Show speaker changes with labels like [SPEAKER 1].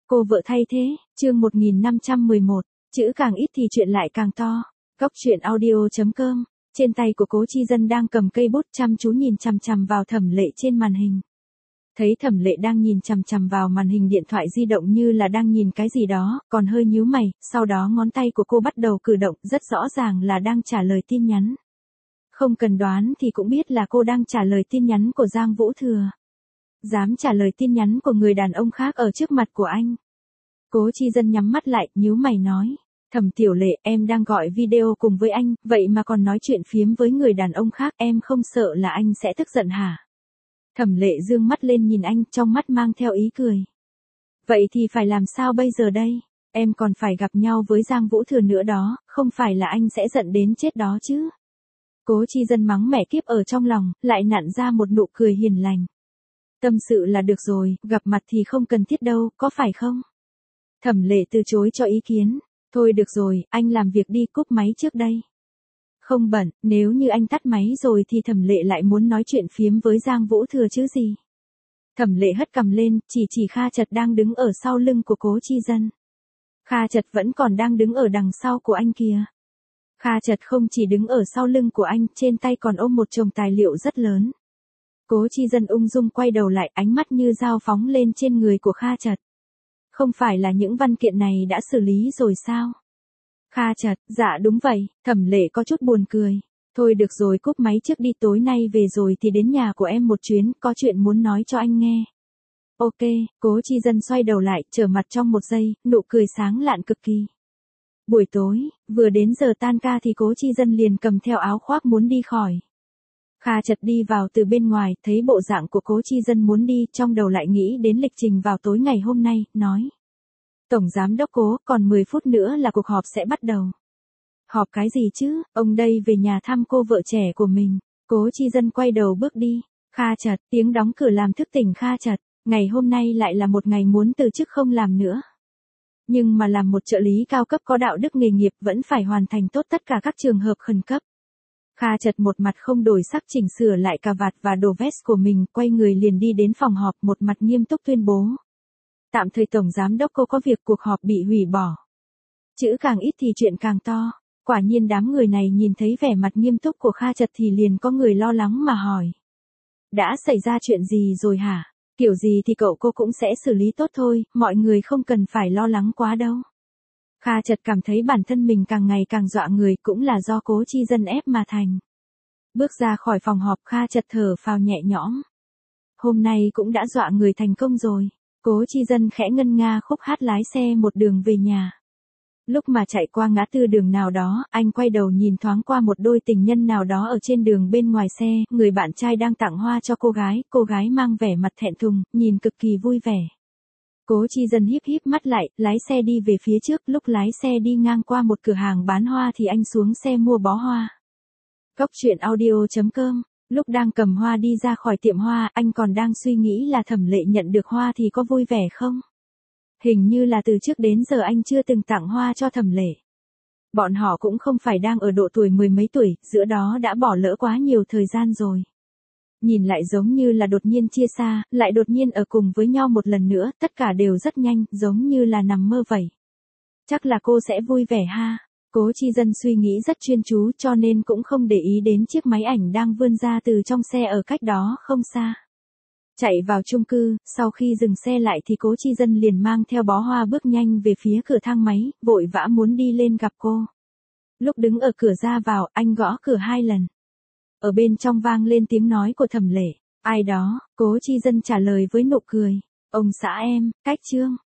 [SPEAKER 1] Cô vợ thay thế, chương 1511, chữ càng ít thì chuyện lại càng to. Góc truyện audio.com, trên tay của Cố Chi Dân đang cầm cây bút chăm chú nhìn chằm chằm vào Thẩm Lệ trên màn hình. Thấy Thẩm Lệ đang nhìn chằm chằm vào màn hình điện thoại di động như là đang nhìn cái gì đó, còn hơi nhíu mày, sau đó ngón tay của cô bắt đầu cử động, rất rõ ràng là đang trả lời tin nhắn. Không cần đoán thì cũng biết là cô đang trả lời tin nhắn của Giang Vũ Thừa. Dám trả lời tin nhắn của người đàn ông khác ở trước mặt của anh. Cố Chi Dân nhắm mắt lại, nhíu mày nói. Thẩm Tiểu Lệ, em đang gọi video cùng với anh, vậy mà còn nói chuyện phiếm với người đàn ông khác, em không sợ là anh sẽ tức giận hả? Thẩm Lệ dương mắt lên nhìn anh, trong mắt mang theo ý cười. Vậy thì phải làm sao bây giờ đây? Em còn phải gặp nhau với Giang Vũ Thừa nữa đó, không phải là anh sẽ giận đến chết đó chứ? Cố Chi Dân mắng mẹ kiếp ở trong lòng, lại nặn ra một nụ cười hiền lành. Tâm sự là được rồi, gặp mặt thì không cần thiết đâu, có phải không? Thẩm Lệ từ chối cho ý kiến. Thôi được rồi, anh làm việc đi, cúp máy trước đây. Không bận, nếu như anh tắt máy rồi thì Thẩm Lệ lại muốn nói chuyện phiếm với Giang Vũ Thừa chứ gì. Thẩm Lệ hất cằm lên, chỉ Kha Chật đang đứng ở sau lưng của Cố Chi Dân. Kha Chật vẫn còn đang đứng ở đằng sau của anh kìa. Kha Chật không chỉ đứng ở sau lưng của anh, trên tay còn ôm một chồng tài liệu rất lớn. Cố Chi Dân ung dung quay đầu lại, ánh mắt như dao phóng lên trên người của Kha Chật. Không phải là những văn kiện này đã xử lý rồi sao? Kha Chật, dạ đúng vậy. Thẩm Lệ có chút buồn cười. Thôi được rồi, cúp máy trước đi, tối nay về rồi thì đến nhà của em một chuyến, có chuyện muốn nói cho anh nghe. Ok, Cố Chi Dân xoay đầu lại, trở mặt trong một giây, nụ cười sáng lạn cực kỳ. Buổi tối, vừa đến giờ tan ca thì Cố Chi Dân liền cầm theo áo khoác muốn đi khỏi. Kha Chật đi vào từ bên ngoài, thấy bộ dạng của Cố Chi Dân muốn đi, trong đầu lại nghĩ đến lịch trình vào tối ngày hôm nay, nói. Tổng Giám Đốc Cố, còn 10 phút nữa là cuộc họp sẽ bắt đầu. Họp cái gì chứ, ông đây về nhà thăm cô vợ trẻ của mình. Cố Chi Dân quay đầu bước đi. Kha Chật, tiếng đóng cửa làm thức tỉnh Kha Chật. Ngày hôm nay lại là một ngày muốn từ chức không làm nữa. Nhưng mà làm một trợ lý cao cấp có đạo đức nghề nghiệp vẫn phải hoàn thành tốt tất cả các trường hợp khẩn cấp. Kha Chật một mặt không đổi sắc chỉnh sửa lại cà vạt và đồ vest của mình, quay người liền đi đến phòng họp, một mặt nghiêm túc tuyên bố. Tạm thời Tổng Giám Đốc Cô có việc, cuộc họp bị hủy bỏ. Chữ càng ít thì chuyện càng to. Quả nhiên đám người này nhìn thấy vẻ mặt nghiêm túc của Kha Chật thì liền có người lo lắng mà hỏi. Đã xảy ra chuyện gì rồi hả? Kiểu gì thì cô cũng sẽ xử lý tốt thôi, mọi người không cần phải lo lắng quá đâu. Kha Chật cảm thấy bản thân mình càng ngày càng dọa người, cũng là do Cố Chi Dân ép mà thành. Bước ra khỏi phòng họp, Kha Chật thở phào nhẹ nhõm. Hôm nay cũng đã dọa người thành công rồi. Cố Chi Dân khẽ ngân nga khúc hát lái xe một đường về nhà. Lúc mà chạy qua ngã tư đường nào đó, anh quay đầu nhìn thoáng qua một đôi tình nhân nào đó ở trên đường bên ngoài xe, người bạn trai đang tặng hoa cho cô gái mang vẻ mặt thẹn thùng, nhìn cực kỳ vui vẻ. Cố Chi Dân híp híp mắt lại, lái xe đi về phía trước, lúc lái xe đi ngang qua một cửa hàng bán hoa thì anh xuống xe mua bó hoa. Góc truyện audio.com, lúc đang cầm hoa đi ra khỏi tiệm hoa, anh còn đang suy nghĩ là Thẩm Lệ nhận được hoa thì có vui vẻ không? Hình như là từ trước đến giờ anh chưa từng tặng hoa cho Thẩm Lệ. Bọn họ cũng không phải đang ở độ tuổi mười mấy tuổi, giữa đó đã bỏ lỡ quá nhiều thời gian rồi. Nhìn lại giống như là đột nhiên chia xa, lại đột nhiên ở cùng với nhau một lần nữa, tất cả đều rất nhanh, giống như là nằm mơ vậy. Chắc là cô sẽ vui vẻ ha. Cố Chi Dân suy nghĩ rất chuyên chú cho nên cũng không để ý đến chiếc máy ảnh đang vươn ra từ trong xe ở cách đó không xa. Chạy vào chung cư, sau khi dừng xe lại thì Cố Chi Dân liền mang theo bó hoa bước nhanh về phía cửa thang máy, vội vã muốn đi lên gặp cô. Lúc đứng ở cửa ra vào, anh gõ cửa 2 lần. Ở bên trong vang lên tiếng nói của Thẩm Lệ. Ai đó? Cố Chi Dân trả lời với nụ cười. Ông xã em, Cách Trương.